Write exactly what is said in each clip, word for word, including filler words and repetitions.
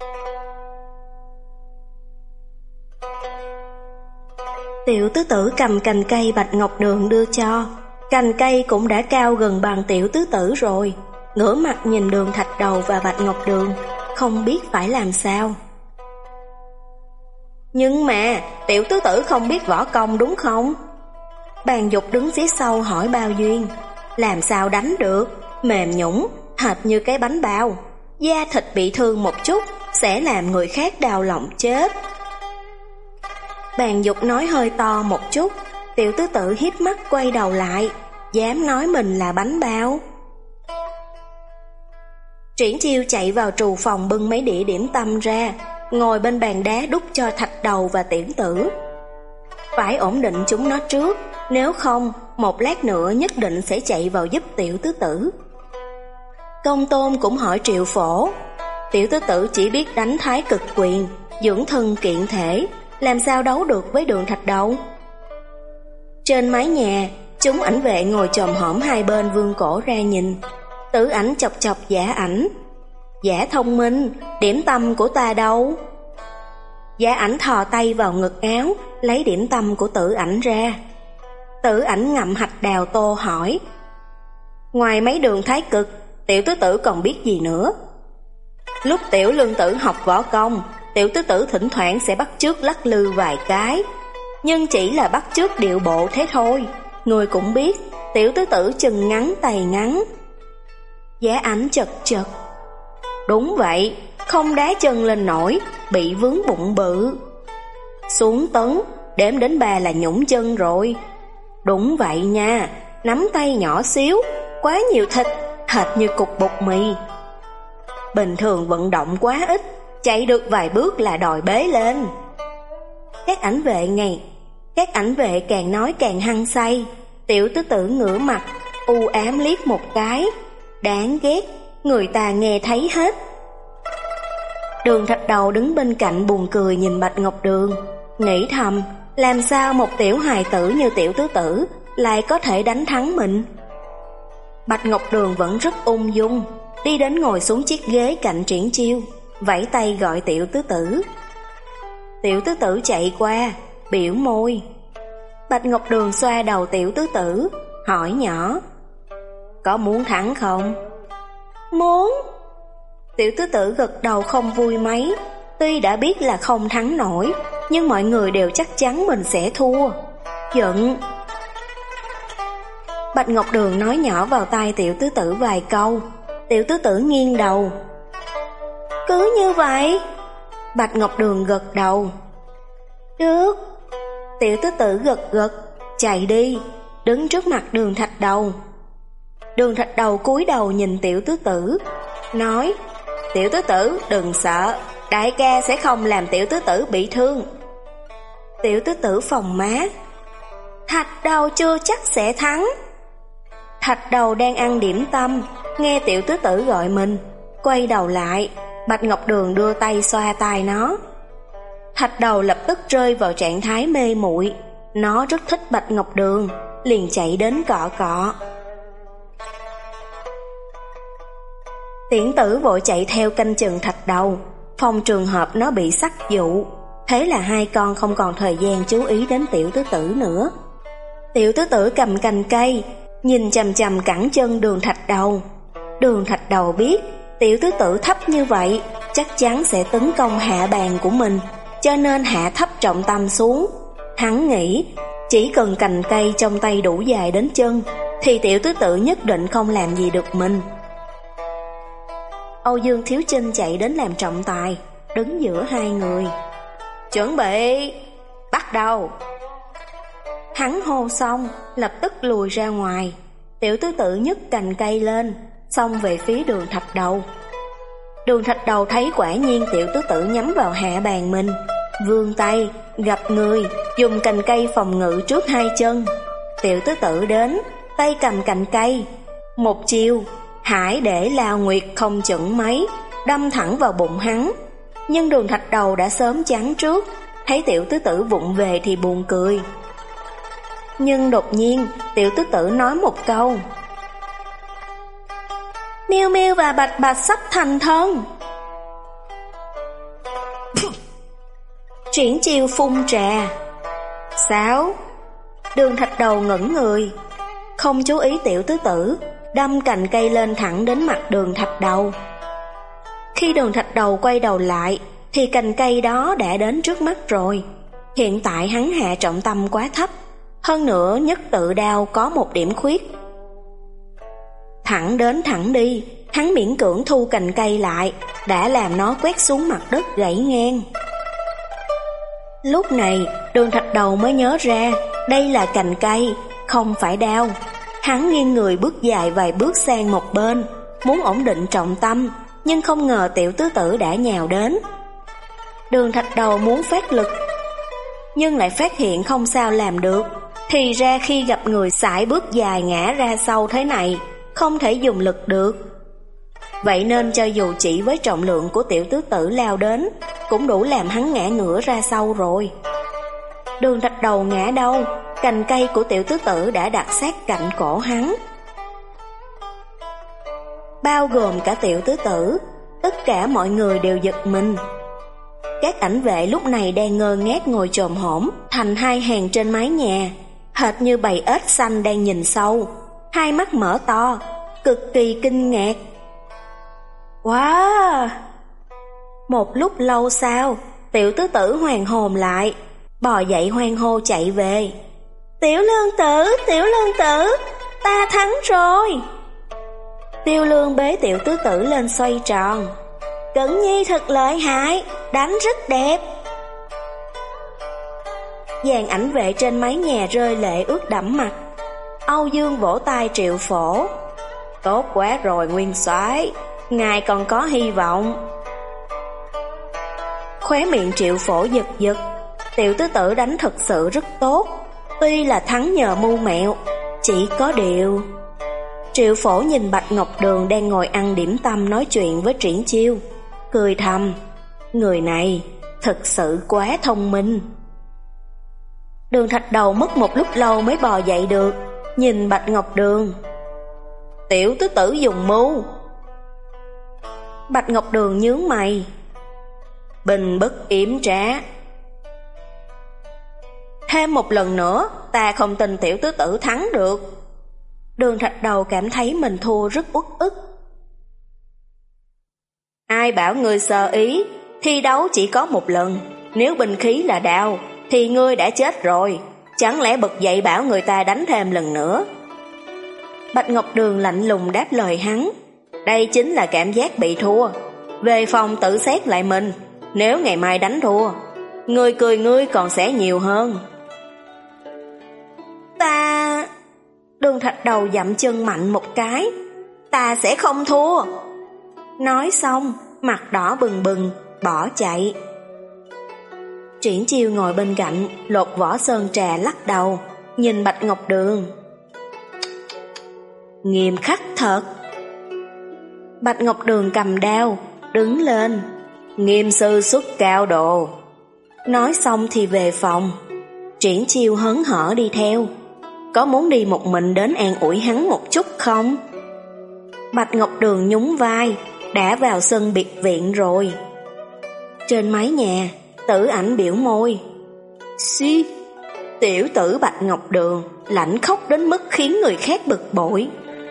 Tiểu tứ tử cầm cành cây bạch ngọc đường đưa cho. Cành cây cũng đã cao gần bằng tiểu tứ tử rồi. Ngửa mặt nhìn Đường Thạch Đầu và bạch ngọc đường, không biết phải làm sao. Nhưng mà tiểu tứ tử không biết võ công đúng không? Bàn Dục đứng phía sau hỏi Bao Duyên. Làm sao đánh được? Mềm nhũn, hệt như cái bánh bao. Da thịt bị thương một chút sẽ làm người khác đau lòng chết. Bàn Dục nói hơi to một chút. Tiểu tứ tử hiếp mắt quay đầu lại, dám nói mình là bánh bao. Triển Chiêu chạy vào trù phòng bưng mấy đĩa điểm tâm ra, ngồi bên bàn đá đút cho Thạch Đầu và Tiễn Tử. Phải ổn định chúng nó trước, nếu không một lát nữa nhất định sẽ chạy vào giúp tiểu tứ tử. Công Tôn cũng hỏi Triệu Phổ. Tiểu tứ tử chỉ biết đánh thái cực quyền, dưỡng thân kiện thể, làm sao đấu được với Đường Thạch Đầu? Trên mái nhà, chúng ảnh vệ ngồi chồm hổm hai bên vươn cổ ra nhìn. Tử Ảnh chọc chọc Giả Ảnh. Giả thông minh, điểm tâm của ta đâu? Giả Ảnh thò tay vào ngực áo, lấy điểm tâm của Tử Ảnh ra. Tử Ảnh ngậm hạch đào tô hỏi. Ngoài mấy đường thái cực, tiểu tứ tử còn biết gì nữa? Lúc tiểu lương tử học võ công, tiểu tứ tử thỉnh thoảng sẽ bắt chước lắc lư vài cái, nhưng chỉ là bắt chước điệu bộ thế thôi. Người cũng biết, tiểu tứ tử chân ngắn tay ngắn. Giả Ảnh chật chật. Đúng vậy, không đá chân lên nổi, bị vướng bụng bự. Xuống tấn, đếm đến ba là nhũn chân rồi. Đúng vậy nha, nắm tay nhỏ xíu, quá nhiều thịt, hệt như cục bột mì. Bình thường vận động quá ít, chạy được vài bước là đòi bế lên. Các ảnh vệ ngày, các ảnh vệ càng nói càng hăng say. Tiểu tứ tử ngửa mặt, u ám liếc một cái. Đáng ghét, người ta nghe thấy hết. Đường Thạch Đầu đứng bên cạnh buồn cười nhìn Bạch Ngọc Đường, nghĩ thầm, làm sao một tiểu hài tử như tiểu tứ tử lại có thể đánh thắng mình. Bạch Ngọc Đường vẫn rất ung dung, đi đến ngồi xuống chiếc ghế cạnh Triển Chiêu, vẫy tay gọi tiểu tứ tử. Tiểu tứ tử chạy qua, biểu môi. Bạch Ngọc Đường xoa đầu tiểu tứ tử, hỏi nhỏ. Có muốn thắng không? Muốn. Tiểu tứ tử gật đầu không vui mấy. Tuy đã biết là không thắng nổi, nhưng mọi người đều chắc chắn mình sẽ thua. Giận. Bạch Ngọc Đường nói nhỏ vào tai tiểu tứ tử vài câu. Tiểu tứ tử nghiêng đầu. Cứ như vậy. Bạch Ngọc Đường gật đầu. Được. Tiểu tứ tử gật gật, chạy đi, đứng trước mặt Đường Thạch Đầu. Đường Thạch Đầu cúi đầu nhìn tiểu tứ tử, nói. Tiểu tứ tử đừng sợ, đại ca sẽ không làm tiểu tứ tử bị thương. Tiểu tứ tử phồng má. Thạch Đầu chưa chắc sẽ thắng. Thạch Đầu đang ăn điểm tâm, nghe tiểu tứ tử gọi mình, quay đầu lại. Bạch Ngọc Đường đưa tay xoa tai nó. Thạch Đầu lập tức rơi vào trạng thái mê muội. Nó rất thích Bạch Ngọc Đường, liền chạy đến cọ cọ. Tiễn Tử vội chạy theo canh chừng Thạch Đầu, phòng trường hợp nó bị sắc dụ. Thế là hai con không còn thời gian chú ý đến tiểu tứ tử nữa. Tiểu tứ tử cầm cành cây, nhìn chằm chằm cẳng chân Đường Thạch Đầu. Đường Thạch Đầu biết tiểu tứ tử thấp như vậy chắc chắn sẽ tấn công hạ bàn của mình, cho nên hạ thấp trọng tâm xuống. Hắn nghĩ chỉ cần cành cây trong tay đủ dài đến chân thì tiểu tứ tử nhất định không làm gì được mình. Âu Dương Thiếu Chinh chạy đến làm trọng tài, đứng giữa hai người. Chuẩn bị, bắt đầu. Hắn hô xong, lập tức lùi ra ngoài. Tiểu tứ tử nhấc cành cây lên, xông về phía Đường Thạch Đầu. Đường Thạch Đầu thấy quả nhiên tiểu tứ tử nhắm vào hạ bàn mình, vươn tay, gặp người, dùng cành cây phòng ngự trước hai chân. Tiểu tứ tử đến, tay cầm cành cây, một chiêu Hải để Lao Nguyệt không chững mấy, đâm thẳng vào bụng hắn. Nhưng Đường Thạch Đầu đã sớm chắn trước, thấy tiểu tứ tử vụng về thì buồn cười. Nhưng đột nhiên tiểu tứ tử nói một câu. Miêu Miêu và Bạch Bạch sắp thành thân. Triển Chiêu phun trà. Sao? Đường Thạch Đầu ngẩn người, không chú ý Tiểu Tứ Tử, đâm cành cây lên thẳng đến mặt Đường Thạch Đầu. Khi Đường Thạch Đầu quay đầu lại, thì cành cây đó đã đến trước mắt rồi. Hiện tại hắn hạ trọng tâm quá thấp, hơn nữa nhất tự đao có một điểm khuyết. Thẳng đến thẳng đi, hắn miễn cưỡng thu cành cây lại, đã làm nó quét xuống mặt đất gãy ngang. Lúc này, Đường Thạch Đầu mới nhớ ra, đây là cành cây, không phải đao. Hắn nghiêng người bước dài vài bước sang một bên, muốn ổn định trọng tâm, nhưng không ngờ Tiểu Tứ Tử đã nhào đến. Đường Thạch Đầu muốn phát lực, nhưng lại phát hiện không sao làm được. Thì ra khi gặp người sải bước dài ngã ra sau thế này, không thể dùng lực được. Vậy nên cho dù chỉ với trọng lượng của Tiểu Tứ Tử lao đến, cũng đủ làm hắn ngã ngửa ra sau rồi. Đường Thạch Đầu ngã đâu, cành cây của Tiểu Tứ Tử đã đặt sát cạnh cổ hắn. Bao gồm cả Tiểu Tứ Tử, tất cả mọi người đều giật mình. Các ảnh vệ lúc này đang ngơ ngác ngồi chồm hổm thành hai hàng trên mái nhà, hệt như bầy ếch xanh đang nhìn sâu, hai mắt mở to, cực kỳ kinh ngạc. Wow! Một lúc lâu sau, Tiểu Tứ Tử hoàn hồn lại, bò dậy hoan hô chạy về. Tiểu Lương Tử, Tiểu Lương Tử, ta thắng rồi. Tiêu Lương bế Tiểu Tứ Tử lên xoay tròn. Cẩn Nhi thật lợi hại, đánh rất đẹp. Dàn ảnh vệ trên mái nhà rơi lệ ướt đẫm mặt. Âu Dương vỗ tay Triệu Phổ. Tốt quá rồi Nguyên soái, ngài còn có hy vọng. Khóe miệng Triệu Phổ giật giật. Tiểu Tứ Tử đánh thật sự rất tốt, tuy là thắng nhờ mưu mẹo, chỉ có điều. Triệu Phổ nhìn Bạch Ngọc Đường đang ngồi ăn điểm tâm nói chuyện với Triển Chiêu, cười thầm, người này thật sự quá thông minh. Đường Thạch Đầu mất một lúc lâu mới bò dậy được, nhìn Bạch Ngọc Đường. Tiểu Tứ Tử dùng mưu. Bạch Ngọc Đường nhướng mày. Bình bất yểm trá. Thêm một lần nữa, ta không tin Tiểu Tứ Tử thắng được. Đường Thạch Đầu cảm thấy mình thua rất uất ức. Ai bảo ngươi sơ ý, thi đấu chỉ có một lần, nếu binh khí là đao, thì ngươi đã chết rồi, chẳng lẽ bật dậy bảo người ta đánh thêm lần nữa. Bạch Ngọc Đường lạnh lùng đáp lời hắn, đây chính là cảm giác bị thua, về phòng tự xét lại mình, nếu ngày mai đánh thua, người cười ngươi còn sẽ nhiều hơn. Ta... Đường Thạch Đầu dậm chân mạnh một cái, ta sẽ không thua. Nói xong, mặt đỏ bừng bừng, bỏ chạy. Triển Chiêu ngồi bên cạnh, lột vỏ sơn trà lắc đầu, nhìn Bạch Ngọc Đường. Nghiêm khắc thật. Bạch Ngọc Đường cầm đao, đứng lên. Nghiêm sư xuất cao độ. Nói xong thì về phòng. Triển Chiêu hớn hở đi theo. Có muốn đi một mình đến an ủi hắn một chút không? Bạch Ngọc Đường nhún vai, đã vào sân biệt viện rồi. Trên mái nhà, Tử Ảnh biểu môi. Xí, tiểu tử Bạch Ngọc Đường, lạnh khóc đến mức khiến người khác bực bội.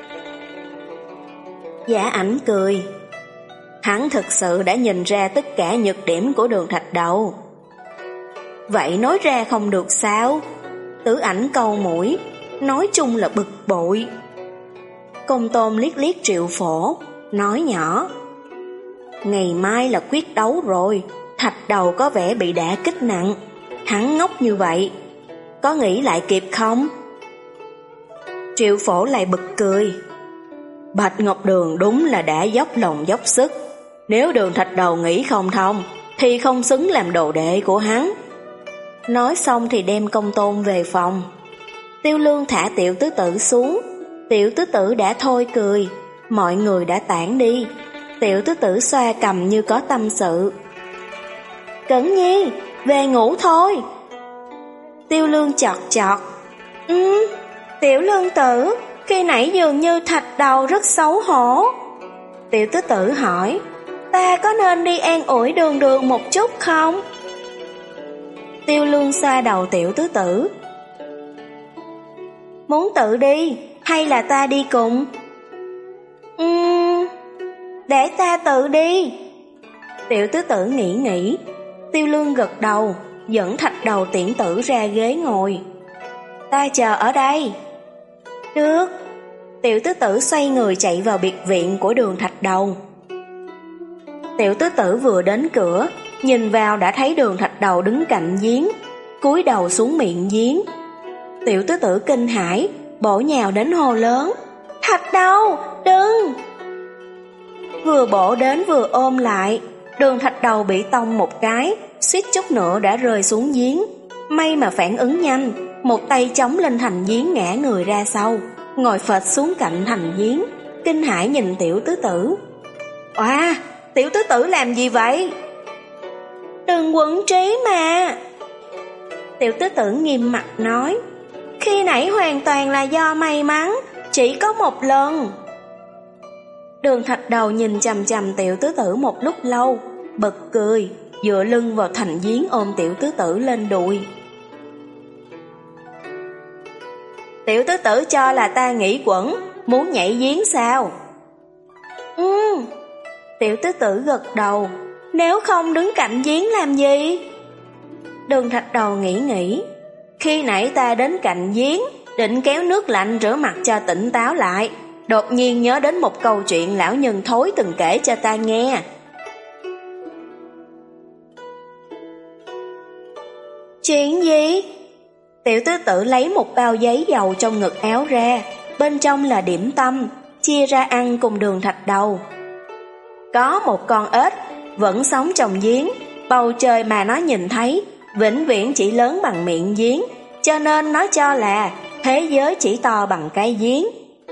Giả Ảnh cười. Hắn thực sự đã nhìn ra tất cả nhược điểm của Đường Thạch Đầu. Vậy nói ra không được sao? Tử Ảnh câu mũi, nói chung là bực bội. Công Tôn liếc liếc Triệu Phổ, nói nhỏ. Ngày mai là quyết đấu rồi, Thạch Đầu có vẻ bị đả kích nặng. Hắn ngốc như vậy, có nghĩ lại kịp không? Triệu Phổ lại bực cười. Bạch Ngọc Đường đúng là đã dốc lòng dốc sức. Nếu Đường Thạch Đầu nghĩ không thông, thì không xứng làm đồ đệ của hắn. Nói xong thì đem Công Tôn về phòng. Tiêu Lương thả Tiểu Tứ Tử xuống. Tiểu Tứ Tử đã thôi cười, mọi người đã tản đi. Tiểu Tứ Tử xoa cầm như có tâm sự. Cẩn Nhi, về ngủ thôi. Tiêu Lương chọt chọt. Ừ, Tiểu Lương Tử, khi nãy dường như Thạch Đầu rất xấu hổ. Tiểu Tứ Tử hỏi, ta có nên đi an ủi Đường Đường một chút không? Tiêu Lương xoa đầu Tiểu Tứ Tử. Muốn tự đi, hay là ta đi cùng? Ừm, để ta tự đi. Tiểu Tứ Tử nghĩ nghĩ. Tiêu Lương gật đầu, dẫn Thạch Đầu Tiễn Tử ra ghế ngồi. Ta chờ ở đây. Được. Tiểu Tứ Tử xoay người chạy vào biệt viện của Đường Thạch Đầu. Tiểu Tứ Tử vừa đến cửa, nhìn vào đã thấy Đường Thạch Đầu đứng cạnh giếng, cúi đầu xuống miệng giếng. Tiểu Tứ Tử kinh hãi, bổ nhào đến hô lớn: Thạch Đầu, đừng! Vừa bổ đến vừa ôm lại, Đường Thạch Đầu bị tông một cái, suýt chút nữa đã rơi xuống giếng. May mà phản ứng nhanh, một tay chống lên thành giếng ngã người ra sau, ngồi phệt xuống cạnh thành giếng, kinh hãi nhìn Tiểu Tứ Tử. Oa, Tiểu Tứ Tử làm gì vậy? Đừng quẫn trí mà. Tiểu Tứ Tử nghiêm mặt nói, khi nãy hoàn toàn là do may mắn, chỉ có một lần. Đường Thạch Đầu nhìn chằm chằm Tiểu Tứ Tử một lúc lâu, bật cười, dựa lưng vào thành giếng ôm Tiểu Tứ Tử lên đùi. Tiểu Tứ Tử cho là ta nghĩ quẩn, muốn nhảy giếng sao? Ừ. Tiểu Tứ Tử gật đầu, nếu không đứng cạnh giếng làm gì? Đường Thạch Đầu nghĩ nghĩ, khi nãy ta đến cạnh giếng, định kéo nước lạnh rửa mặt cho tỉnh táo lại, đột nhiên nhớ đến một câu chuyện lão nhân Thối từng kể cho ta nghe. Chuyện gì? Tiểu Tứ Tử lấy một bao giấy dầu trong ngực áo ra, bên trong là điểm tâm, chia ra ăn cùng Đường Thạch Đầu. Có một con ếch vẫn sống trong giếng, bầu trời mà nó nhìn thấy vĩnh viễn chỉ lớn bằng miệng giếng, cho nên nó cho là thế giới chỉ to bằng cái giếng.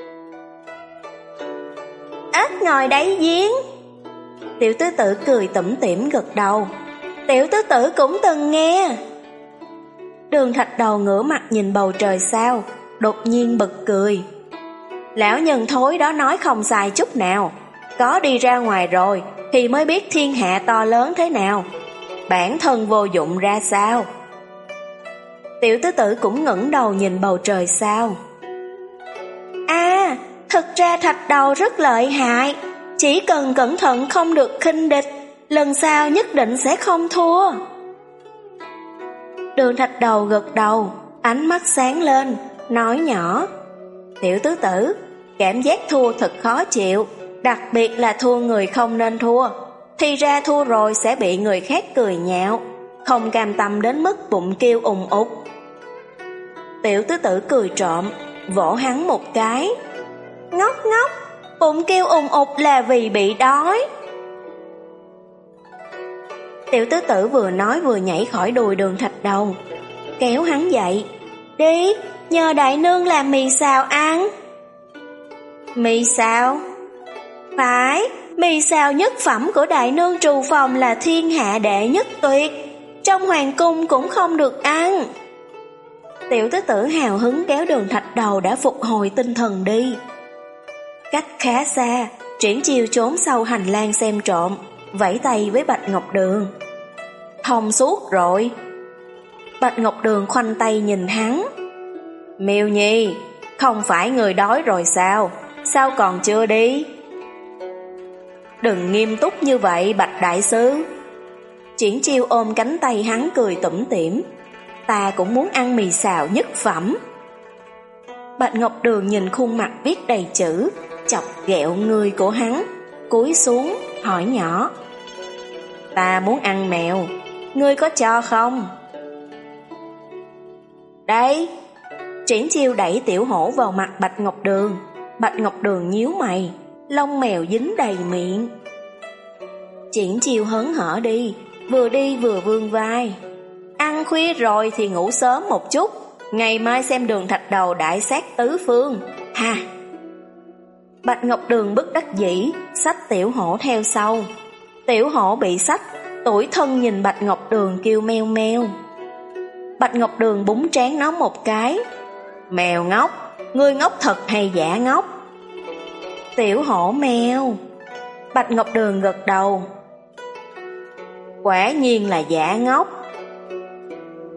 Ếch ngồi đáy giếng. Tiểu Tứ Tử cười tủm tỉm gật đầu. Tiểu Tứ Tử cũng từng nghe. Đường Thạch Đầu ngửa mặt nhìn bầu trời sao, đột nhiên bật cười. Lão nhân Thối đó nói không sai chút nào, có đi ra ngoài rồi thì mới biết thiên hạ to lớn thế nào, bản thân vô dụng ra sao. Tiểu Tứ Tử cũng ngẩng đầu nhìn bầu trời sao. À, thực ra Thạch Đầu rất lợi hại, chỉ cần cẩn thận không được khinh địch, lần sau nhất định sẽ không thua. Đường Thạch Đầu gật đầu, ánh mắt sáng lên, nói nhỏ, Tiểu Tứ Tử, cảm giác thua thật khó chịu, đặc biệt là thua người không nên thua, thì ra thua rồi sẽ bị người khác cười nhạo, không cam tâm đến mức bụng kêu ùng ục. Tiểu Tứ Tử cười trộm, vỗ hắn một cái. Ngốc ngốc, bụng kêu ùng ục là vì bị đói. Tiểu Tứ Tử vừa nói vừa nhảy khỏi đùi Đường Thạch Đầu, kéo hắn dậy. Đi, nhờ đại nương làm mì xào ăn. Mì xào? Phải, mì xào nhất phẩm của đại nương trù phòng là thiên hạ đệ nhất tuyệt, trong hoàng cung cũng không được ăn. Tiểu Tứ Tử hào hứng kéo Đường Thạch Đầu đã phục hồi tinh thần đi. Cách khá xa, Triển Chiêu trốn sau hành lang xem trộm, vẫy tay với Bạch Ngọc Đường. Thông suốt rồi. Bạch Ngọc Đường khoanh tay nhìn hắn. Miêu Nhi, không phải người đói rồi sao? Sao còn chưa đi? Đừng nghiêm túc như vậy Bạch Đại Sư. Triển Chiêu ôm cánh tay hắn cười tủm tỉm. Ta cũng muốn ăn mì xào nhất phẩm. Bạch Ngọc Đường nhìn khuôn mặt viết đầy chữ, chọc ghẹo người của hắn, cúi xuống hỏi nhỏ, ta muốn ăn mèo, ngươi có cho không? Đây. Triển Chiêu đẩy tiểu hổ vào mặt Bạch Ngọc Đường. Bạch Ngọc Đường nhíu mày, lông mèo dính đầy miệng. Triển Chiêu hớn hở đi, vừa đi vừa vươn vai. Ăn khuya rồi thì ngủ sớm một chút, ngày mai xem Đường Thạch Đầu đại sát tứ phương, ha. Bạch Ngọc Đường bất đắc dĩ, xách tiểu hổ theo sau. Tiểu hổ bị xách, tủi thân nhìn Bạch Ngọc Đường kêu meo meo. Bạch Ngọc Đường búng trán nó một cái. Mèo ngốc, ngươi ngốc thật hay giả ngốc? Tiểu hổ meo. Bạch Ngọc Đường gật đầu. Quả nhiên là giả ngốc.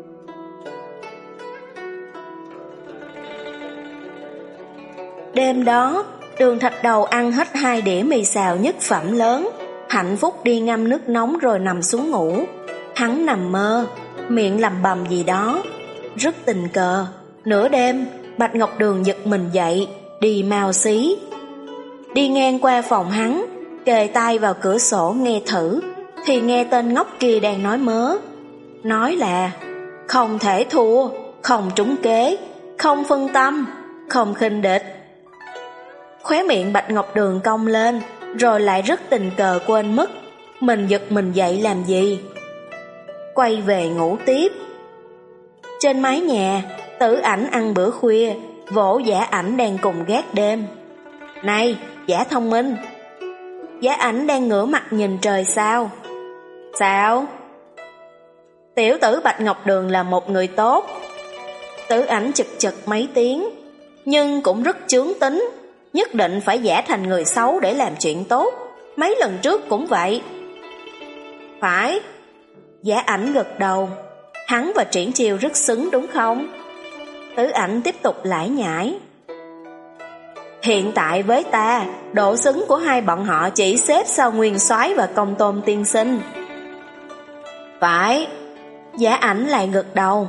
Đêm đó, Đường Thạch Đầu ăn hết hai đĩa mì xào nhất phẩm lớn, hạnh phúc đi ngâm nước nóng rồi nằm xuống ngủ. Hắn nằm mơ, miệng lầm bầm gì đó. Rất tình cờ, nửa đêm, Bạch Ngọc Đường giật mình dậy, đi mau xí. Đi ngang qua phòng hắn, kề tai vào cửa sổ nghe thử, thì nghe tên ngốc kia đang nói mớ. Nói là không thể thua, không trúng kế, không phân tâm, không khinh địch. Khóe miệng Bạch Ngọc Đường cong lên, rồi lại rất tình cờ quên mất mình giật mình dậy làm gì. Quay về ngủ tiếp. Trên mái nhà, Tử Ảnh ăn bữa khuya, vỗ Giả Ảnh đang cùng gác đêm. Này, Giả thông minh. Giả Ảnh đang ngửa mặt nhìn trời sao. Sao? Tiểu tử Bạch Ngọc Đường là một người tốt. Tử Ảnh chực chực mấy tiếng, nhưng cũng rất chướng tính, nhất định phải giả thành người xấu để làm chuyện tốt. Mấy lần trước cũng vậy. Phải. Giả Ảnh gật đầu. Hắn và Triển Chiêu rất xứng đúng không? Tử Ảnh tiếp tục lải nhải. Hiện tại với ta, độ xứng của hai bọn họ chỉ xếp sau Nguyên Soái và Công Tôn tiên sinh. Phải. Giả Ảnh lại gật đầu.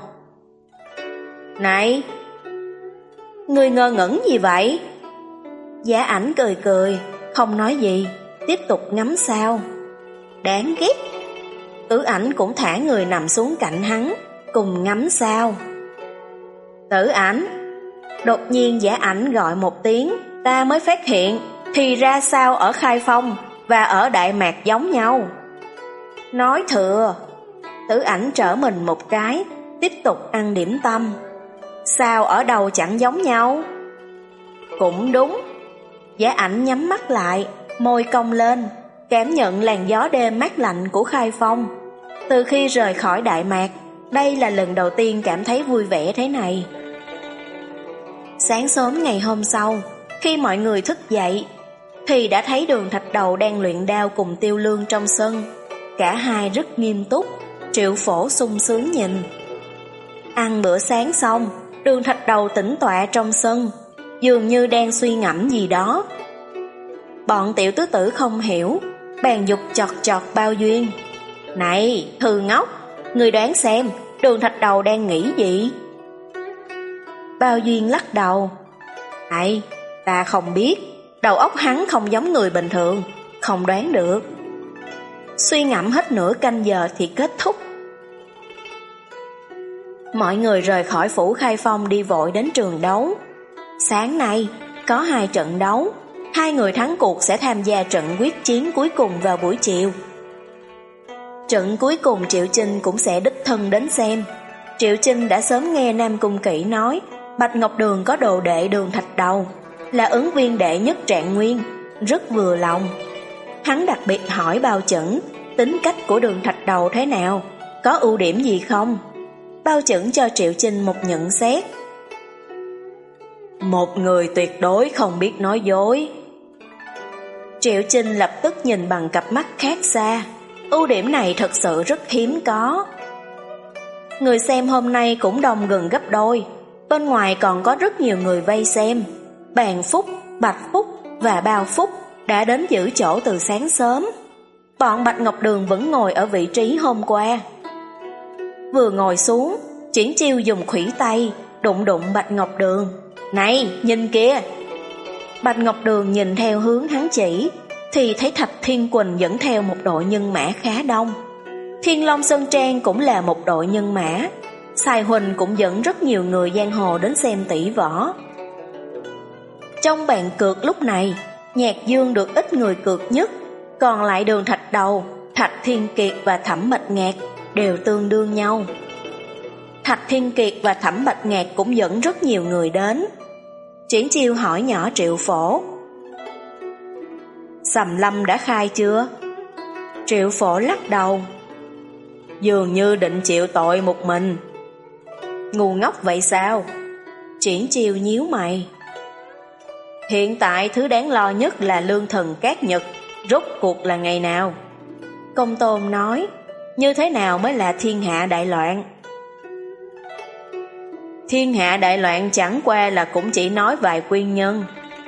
Này, ngươi ngơ ngẩn gì vậy? Giả Ảnh cười cười, không nói gì, tiếp tục ngắm sao. Đáng ghét. Tử Ảnh cũng thả người nằm xuống cạnh hắn, cùng ngắm sao. Tử Ảnh. Đột nhiên Giả Ảnh gọi một tiếng, ta mới phát hiện, thì ra sao ở Khai Phong và ở Đại Mạc giống nhau. Nói thừa. Tử Ảnh trở mình một cái, tiếp tục ăn điểm tâm. Sao ở đâu chẳng giống nhau? Cũng đúng. Giả Ảnh nhắm mắt lại, môi cong lên, cảm nhận làn gió đêm mát lạnh của Khai Phong. Từ khi rời khỏi Đại Mạc, đây là lần đầu tiên cảm thấy vui vẻ thế này. Sáng sớm ngày hôm sau, khi mọi người thức dậy, thì đã thấy Đường Thạch Đầu đang luyện đao cùng Tiêu Lương trong sân. Cả hai rất nghiêm túc, Triệu Phổ sung sướng nhìn. Ăn bữa sáng xong, Đường Thạch Đầu tĩnh tọa trong sân, dường như đang suy ngẫm gì đó. Bọn tiểu tứ tử không hiểu, bèn giục chọt chọt Bao Duyên. Này, thư ngốc, người đoán xem, Đường Thạch Đầu đang nghĩ gì? Bao Duyên lắc đầu. Này, ta không biết, đầu óc hắn không giống người bình thường, không đoán được. Suy ngẫm hết nửa canh giờ thì kết thúc. Mọi người rời khỏi phủ Khai Phong đi vội đến trường đấu. Sáng nay, có hai trận đấu, hai người thắng cuộc sẽ tham gia trận quyết chiến cuối cùng vào buổi chiều. Trận cuối cùng Triệu Chinh cũng sẽ đích thân đến xem. Triệu Chinh đã sớm nghe Nam Cung Kỷ nói Bạch Ngọc Đường có đồ đệ Đường Thạch Đầu, là ứng viên đệ nhất Trạng Nguyên, rất vừa lòng. Hắn đặc biệt hỏi Bao Chẩn tính cách của Đường Thạch Đầu thế nào, có ưu điểm gì không. Bao Chẩn cho Triệu Chinh một nhận xét. Một người tuyệt đối không biết nói dối. Triệu Chinh lập tức nhìn bằng cặp mắt khác xa. Ưu điểm này thật sự rất hiếm có. Người xem hôm nay cũng đông gần gấp đôi. Bên ngoài còn có rất nhiều người vây xem. Bàn Phúc, Bạch Phúc và Bao Phúc đã đến giữ chỗ từ sáng sớm. Bọn Bạch Ngọc Đường vẫn ngồi ở vị trí hôm qua. Vừa ngồi xuống, Triển Chiêu dùng khuỷu tay đụng đụng Bạch Ngọc Đường. Này, nhìn kìa! Bạch Ngọc Đường nhìn theo hướng hắn chỉ, thì thấy Thạch Thiên Quỳnh dẫn theo một đội nhân mã khá đông. Thiên Long Sơn Trang cũng là một đội nhân mã. Sài Huỳnh cũng dẫn rất nhiều người giang hồ đến xem tỷ võ. Trong bàn cược lúc này, Nhạc Dương được ít người cược nhất, còn lại Đường Thạch Đầu, Thạch Thiên Kiệt và Thẩm Bạch Ngạc đều tương đương nhau. Thạch Thiên Kiệt và Thẩm Bạch Ngạc cũng dẫn rất nhiều người đến. Triển Chiêu hỏi nhỏ Triệu Phổ. Sầm Lâm đã khai chưa? Triệu Phổ lắc đầu. Dường như định chịu tội một mình. Ngu ngốc vậy sao? Triển Chiêu nhíu mày. Hiện tại thứ đáng lo nhất là lương thần Cát Nhật, rốt cuộc là ngày nào? Công Tôn nói, như thế nào mới là thiên hạ đại loạn? Thiên hạ đại loạn chẳng qua là cũng chỉ nói vài nguyên nhân.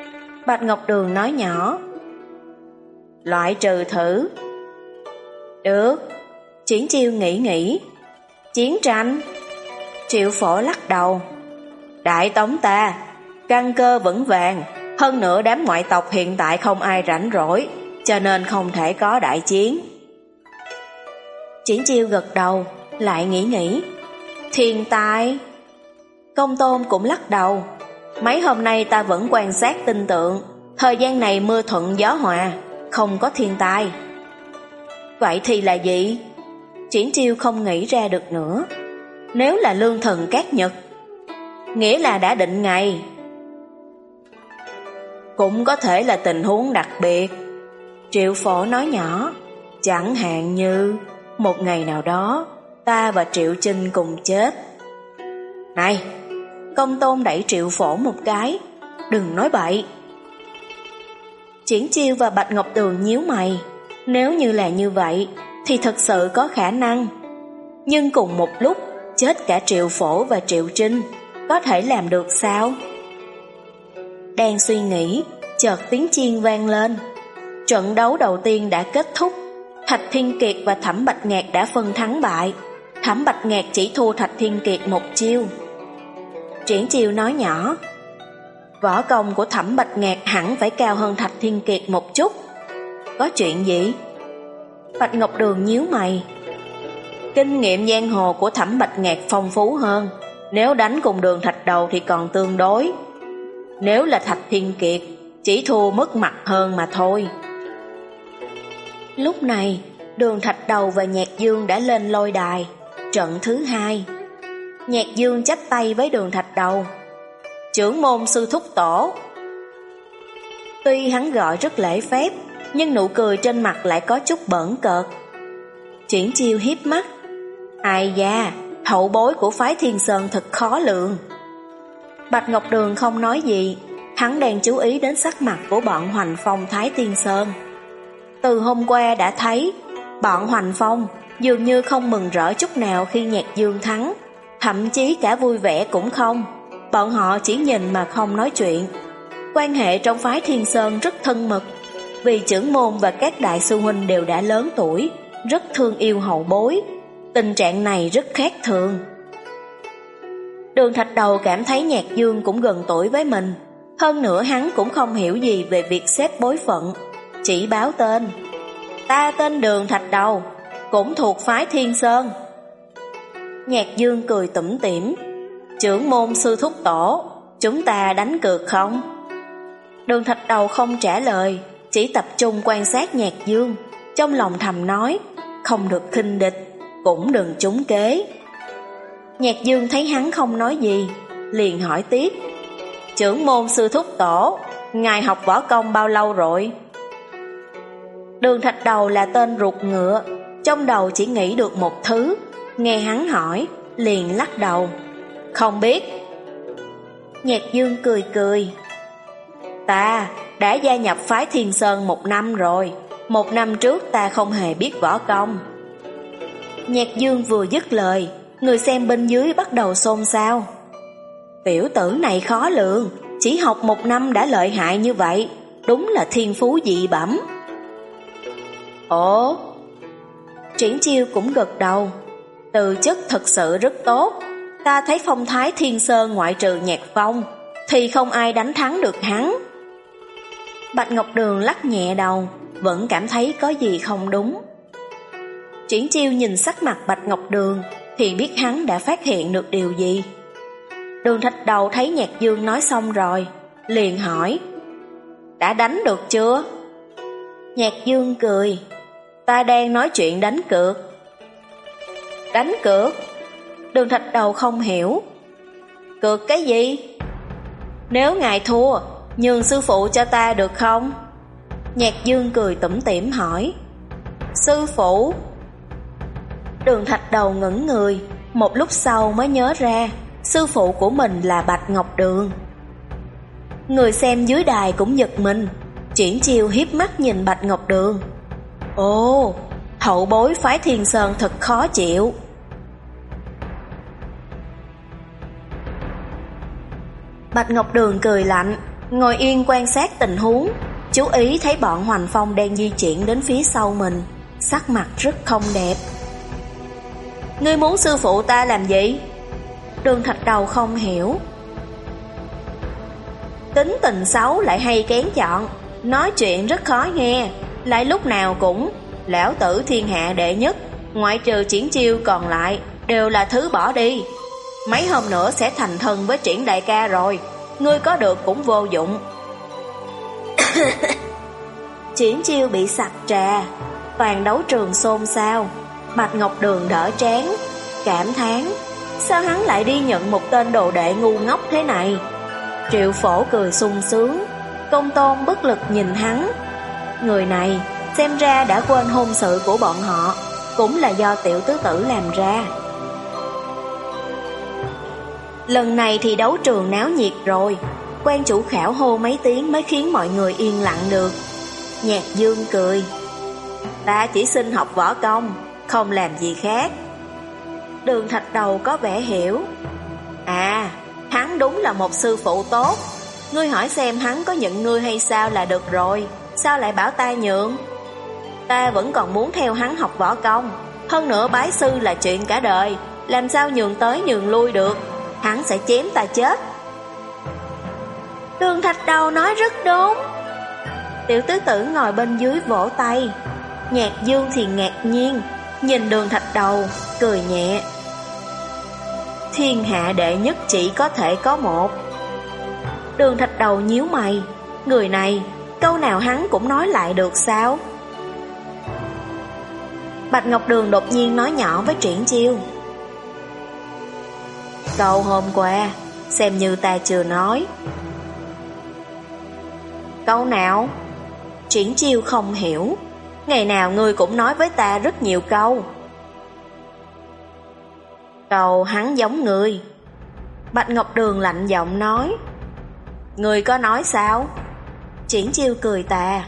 Bạch Ngọc Đường nói nhỏ. Loại trừ thử. Được. Triển Chiêu nghĩ nghĩ. Chiến tranh. Triệu Phổ lắc đầu. Đại Tống ta, căn cơ vững vàng, hơn nữa đám ngoại tộc hiện tại không ai rảnh rỗi, cho nên không thể có đại chiến. Triển Chiêu gật đầu, lại nghĩ nghĩ. Thiên tai. Công Tôn cũng lắc đầu. Mấy hôm nay ta vẫn quan sát tinh tượng, thời gian này mưa thuận gió hòa, không có thiên tai. Vậy thì là gì? Triển Chiêu không nghĩ ra được nữa. Nếu là lương thần cát nhật, nghĩa là đã định ngày. Cũng có thể là tình huống đặc biệt. Triệu Phổ nói nhỏ. Chẳng hạn như một ngày nào đó ta và Triệu Chinh cùng chết. Này! Công Tôn đẩy Triệu Phổ một cái. Đừng nói bậy. Triển Chiêu và Bạch Ngọc Đường nhíu mày. Nếu như là như vậy thì thật sự có khả năng. Nhưng cùng một lúc chết cả Triệu Phổ và Triệu Trinh, có thể làm được sao? Đang suy nghĩ, chợt tiếng chiên vang lên. Trận đấu đầu tiên đã kết thúc. Thạch Thiên Kiệt và Thẩm Bạch Ngạc đã phân thắng bại. Thẩm Bạch Ngạc chỉ thua Thạch Thiên Kiệt một chiêu. Triển Chiêu nói nhỏ. Võ công của Thẩm Bạch Ngạc hẳn phải cao hơn Thạch Thiên Kiệt một chút. Có chuyện gì? Bạch Ngọc Đường nhíu mày. Kinh nghiệm giang hồ của Thẩm Bạch Ngạc phong phú hơn. Nếu đánh cùng Đường Thạch Đầu thì còn tương đối. Nếu là Thạch Thiên Kiệt, chỉ thua mất mặt hơn mà thôi. Lúc này, Đường Thạch Đầu và Nhạc Dương đã lên lôi đài. Trận thứ hai. Nhạc Dương chắp tay với Đường Thạch Đầu. Trưởng môn sư thúc tổ. Tuy hắn gọi rất lễ phép, nhưng nụ cười trên mặt lại có chút bỡn cợt. Triển Chiêu hiếp mắt. Ai da, hậu bối của phái Thiên Sơn thật khó lường. Bạch Ngọc Đường không nói gì. Hắn đang chú ý đến sắc mặt của bọn Hoành Phong Thái Thiên Sơn. Từ hôm qua đã thấy bọn Hoành Phong dường như không mừng rỡ chút nào khi Nhạc Dương thắng, thậm chí cả vui vẻ cũng không. Bọn họ chỉ nhìn mà không nói chuyện. Quan hệ trong phái Thiên Sơn rất thân mật, vì trưởng môn và các đại sư huynh đều đã lớn tuổi, rất thương yêu hậu bối. Tình trạng này rất khác thường. Đường Thạch Đầu cảm thấy Nhạc Dương cũng gần tuổi với mình. Hơn nữa hắn cũng không hiểu gì về việc xếp bối phận, chỉ báo tên. Ta tên Đường Thạch Đầu, cũng thuộc phái Thiên Sơn. Nhạc Dương cười tủm tỉm. Trưởng môn sư thúc tổ, chúng ta đánh cược không? Đường Thạch Đầu không trả lời, chỉ tập trung quan sát Nhạc Dương. Trong lòng thầm nói, không được khinh địch, cũng đừng trúng kế. Nhạc Dương thấy hắn không nói gì, liền hỏi tiếp. Trưởng môn sư thúc tổ, ngài học võ công bao lâu rồi? Đường Thạch Đầu là tên ruột ngựa, trong đầu chỉ nghĩ được một thứ. Nghe hắn hỏi, liền lắc đầu. Không biết. Nhạc Dương cười cười. Ta đã gia nhập phái Thiên Sơn một năm rồi. Một năm trước ta không hề biết võ công. Nhạc Dương vừa dứt lời, người xem bên dưới bắt đầu xôn xao. Tiểu tử này khó lường, chỉ học một năm đã lợi hại như vậy, đúng là thiên phú dị bẩm. Ồ. Triển Chiêu cũng gật đầu. Từ chất thật sự rất tốt. Ta thấy phong thái Thiên Sơn ngoại trừ Nhạc Phong thì không ai đánh thắng được hắn. Bạch Ngọc Đường lắc nhẹ đầu, vẫn cảm thấy có gì không đúng. Triển Chiêu nhìn sắc mặt Bạch Ngọc Đường thì biết hắn đã phát hiện được điều gì. Đường Thạch Đầu thấy Nhạc Dương nói xong rồi, liền hỏi. Đã đánh được chưa? Nhạc Dương cười. Ta đang nói chuyện đánh cược. Đánh cược? Đường Thạch Đầu không hiểu. Cược cái gì? Nếu ngài thua, nhường sư phụ cho ta được không? Nhạc Dương cười tủm tỉm hỏi. Sư phụ? Đường Thạch Đầu ngẩn người, một lúc sau mới nhớ ra sư phụ của mình là Bạch Ngọc Đường. Người xem dưới đài cũng giật mình. Triển Chiêu hiếp mắt nhìn Bạch Ngọc Đường. Ồ, hậu bối phái Thiên Sơn thật khó chịu. Bạch Ngọc Đường cười lạnh, ngồi yên quan sát tình huống, chú ý thấy bọn Hoành Phong đang di chuyển đến phía sau mình, sắc mặt rất không đẹp. Ngươi muốn sư phụ ta làm gì? Đường Thạch Đầu không hiểu. Tính tình xấu lại hay kén chọn, nói chuyện rất khó nghe, lại lúc nào cũng lão tử thiên hạ đệ nhất, ngoại trừ Triển Chiêu còn lại đều là thứ bỏ đi. Mấy hôm nữa sẽ thành thân với Triển đại ca rồi, ngươi có được cũng vô dụng. Triển Chiêu bị sặc trà, toàn đấu trường xôn xao. Bạch Ngọc Đường đỡ trán, cảm thán, sao hắn lại đi nhận một tên đồ đệ ngu ngốc thế này? Triệu Phổ cười sung sướng, Công Tôn bất lực nhìn hắn. Người này xem ra đã quên hôn sự của bọn họ, cũng là do tiểu tứ tử làm ra. Lần này thì đấu trường náo nhiệt rồi, quan chủ khảo hô mấy tiếng mới khiến mọi người yên lặng được. Nhạc Dương cười, ta chỉ xin học võ công, không làm gì khác. Đường Thạch Đầu có vẻ hiểu. À, hắn đúng là một sư phụ tốt. Ngươi hỏi xem hắn có nhận ngươi hay sao là được rồi, sao lại bảo ta nhượng? Ta vẫn còn muốn theo hắn học võ công, hơn nữa bái sư là chuyện cả đời, làm sao nhường tới nhường lui được, hắn sẽ chém ta chết. Đường Thạch Đầu nói rất đúng. Tiểu tứ tử ngồi bên dưới vỗ tay. Nhạc Dương thì ngạc nhiên, nhìn Đường Thạch Đầu, cười nhẹ. Thiên hạ đệ nhất chỉ có thể có một. Đường Thạch Đầu nhíu mày, người này, câu nào hắn cũng nói lại được sao? Bạch Ngọc Đường đột nhiên nói nhỏ với Triển Chiêu. Câu hôm qua, xem như ta chưa nói. Câu nào? Triển Chiêu không hiểu. Ngày nào ngươi cũng nói với ta rất nhiều câu. Câu hắn giống ngươi. Bạch Ngọc Đường lạnh giọng nói. Ngươi có nói sao? Triển Chiêu cười tà.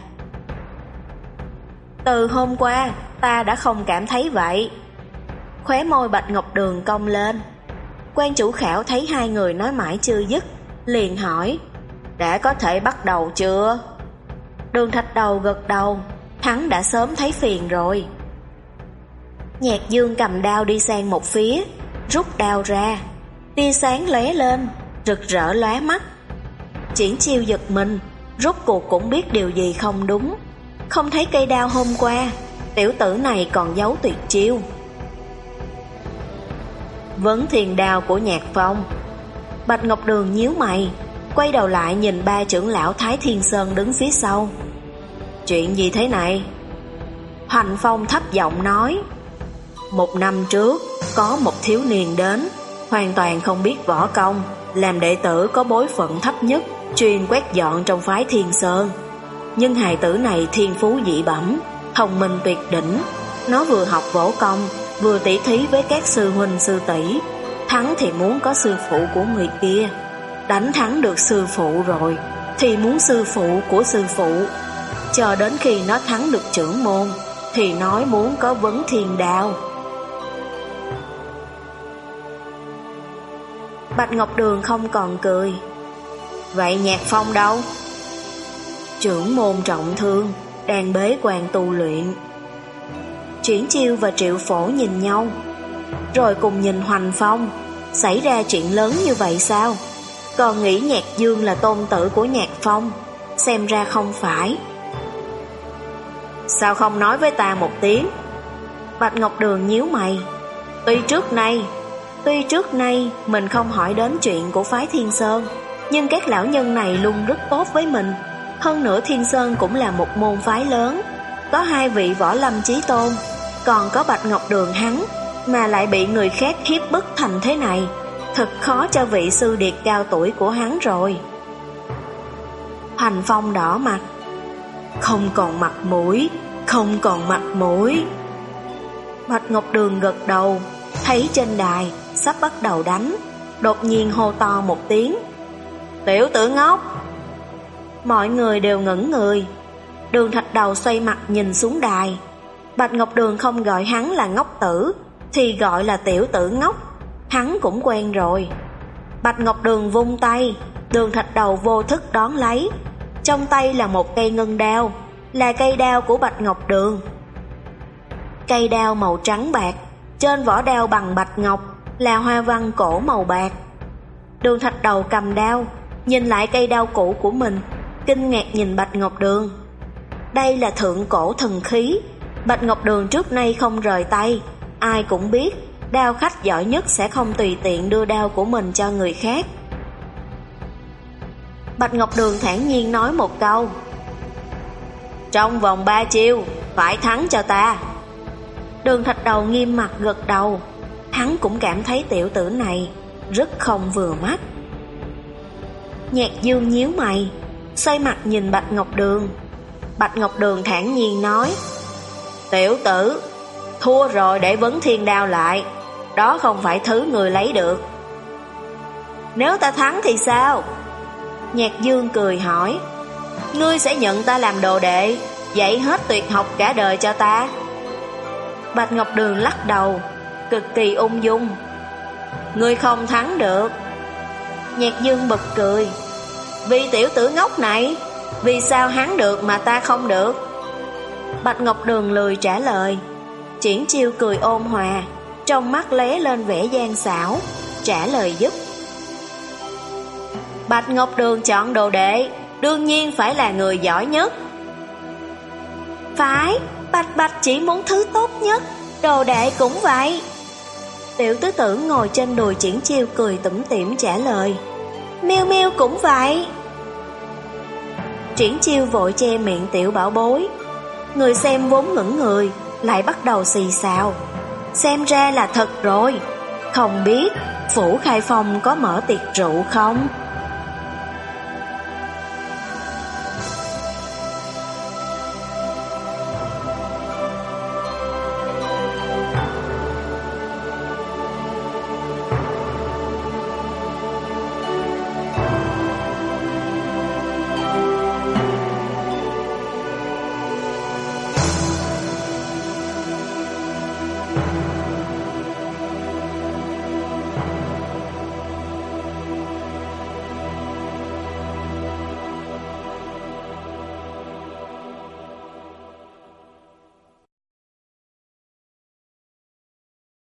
Từ hôm qua ta đã không cảm thấy vậy. Khóe môi Bạch Ngọc Đường cong lên. Quan chủ khảo thấy hai người nói mãi chưa dứt, liền hỏi, đã có thể bắt đầu chưa? Đường Thạch Đầu gật đầu, hắn đã sớm thấy phiền rồi. Nhạc Dương cầm đao đi sang một phía, rút đao ra, tia sáng lóe lên, rực rỡ lóa mắt. Triển Chiêu giật mình, rốt cuộc cũng biết điều gì không đúng. Không thấy cây đao hôm qua, tiểu tử này còn giấu tuyệt chiêu. Vấn thiền đao của Nhạc Phong. Bạch Ngọc Đường nhíu mày, quay đầu lại nhìn ba trưởng lão Thái Thiên Sơn đứng phía sau. Chuyện gì thế này? Hoành Phong thấp giọng nói. Một năm trước, có một thiếu niên đến, hoàn toàn không biết võ công, làm đệ tử có bối phận thấp nhất, chuyên quét dọn trong phái Thiên Sơn. Nhưng hài tử này thiên phú dị bẩm, thông minh tuyệt đỉnh. Nó vừa học võ công, vừa tỉ thí với các sư huynh sư tỷ. Thắng thì muốn có sư phụ của người kia, đánh thắng được sư phụ rồi thì muốn sư phụ của sư phụ. Chờ đến khi nó thắng được trưởng môn thì nói muốn có vấn thiên đao. Bạch Ngọc Đường không còn cười. Vậy Nhạc Phong đâu? Trưởng môn trọng thương, đang bế quan tu luyện. Triển Chiêu và Triệu Phổ nhìn nhau, rồi cùng nhìn Hoành Phong. Xảy ra chuyện lớn như vậy sao? Còn nghĩ Nhạc Dương là tôn tử của Nhạc Phong, xem ra không phải. Sao không nói với ta một tiếng? Bạch Ngọc Đường nhíu mày. Tuy trước nay Tuy trước nay mình không hỏi đến chuyện của phái Thiên Sơn, nhưng các lão nhân này luôn rất tốt với mình. Hơn nữa Thiên Sơn cũng là một môn phái lớn, có hai vị võ lâm chí tôn, còn có Bạch Ngọc Đường hắn, mà lại bị người khác hiếp bức thành thế này, thật khó cho vị sư điệt cao tuổi của hắn rồi. Hoành Phong đỏ mặt. Không còn mặt mũi, không còn mặt mũi. Bạch Ngọc Đường gật đầu, thấy trên đài sắp bắt đầu đánh, đột nhiên hô to một tiếng. Tiểu tử ngốc! Mọi người đều ngẩn người. Đường Thạch Đầu xoay mặt nhìn xuống đài. Bạch Ngọc Đường không gọi hắn là ngốc tử, thì gọi là tiểu tử ngốc, hắn cũng quen rồi. Bạch Ngọc Đường vung tay, Đường Thạch Đầu vô thức đón lấy. Trong tay là một cây ngân đao, là cây đao của Bạch Ngọc Đường. Cây đao màu trắng bạc, trên vỏ đao bằng bạch ngọc là hoa văn cổ màu bạc. Đường Thạch Đầu cầm đao, nhìn lại cây đao cũ của mình, kinh ngạc nhìn Bạch Ngọc Đường. Đây là thượng cổ thần khí, Bạch Ngọc Đường trước nay không rời tay. Ai cũng biết, đao khách giỏi nhất sẽ không tùy tiện đưa đao của mình cho người khác. Bạch Ngọc Đường thản nhiên nói một câu: trong vòng ba chiêu, phải thắng cho ta. Đường Thạch Đầu nghiêm mặt gật đầu. Hắn cũng cảm thấy tiểu tử này rất không vừa mắt. Nhạc Dương nhíu mày, xoay mặt nhìn Bạch Ngọc Đường. Bạch Ngọc Đường thản nhiên nói: tiểu tử, thua rồi để vấn thiên đao lại, đó không phải thứ người lấy được. Nếu ta thắng thì sao? Nhạc Dương cười hỏi: ngươi sẽ nhận ta làm đồ đệ, dạy hết tuyệt học cả đời cho ta? Bạch Ngọc Đường lắc đầu, cực kỳ ung dung: ngươi không thắng được. Nhạc Dương bật cười: vì tiểu tử ngốc này, vì sao hắn được mà ta không được? Bạch Ngọc Đường lười trả lời. Triển Chiêu cười ôn hòa, trong mắt lóe lên vẻ gian xảo, trả lời giúp: Bạch Ngọc Đường chọn đồ đệ, đương nhiên phải là người giỏi nhất. Phải, Bạch Bạch chỉ muốn thứ tốt nhất, đồ đệ cũng vậy. Tiểu tứ tử ngồi trên đùi Triển Chiêu cười tủm tỉm trả lời: Miêu Miêu cũng vậy. Triển Chiêu vội che miệng tiểu bảo bối. Người xem vốn ngẩn người, lại bắt đầu xì xào: xem ra là thật rồi. Không biết Phủ Khai Phong có mở tiệc rượu không?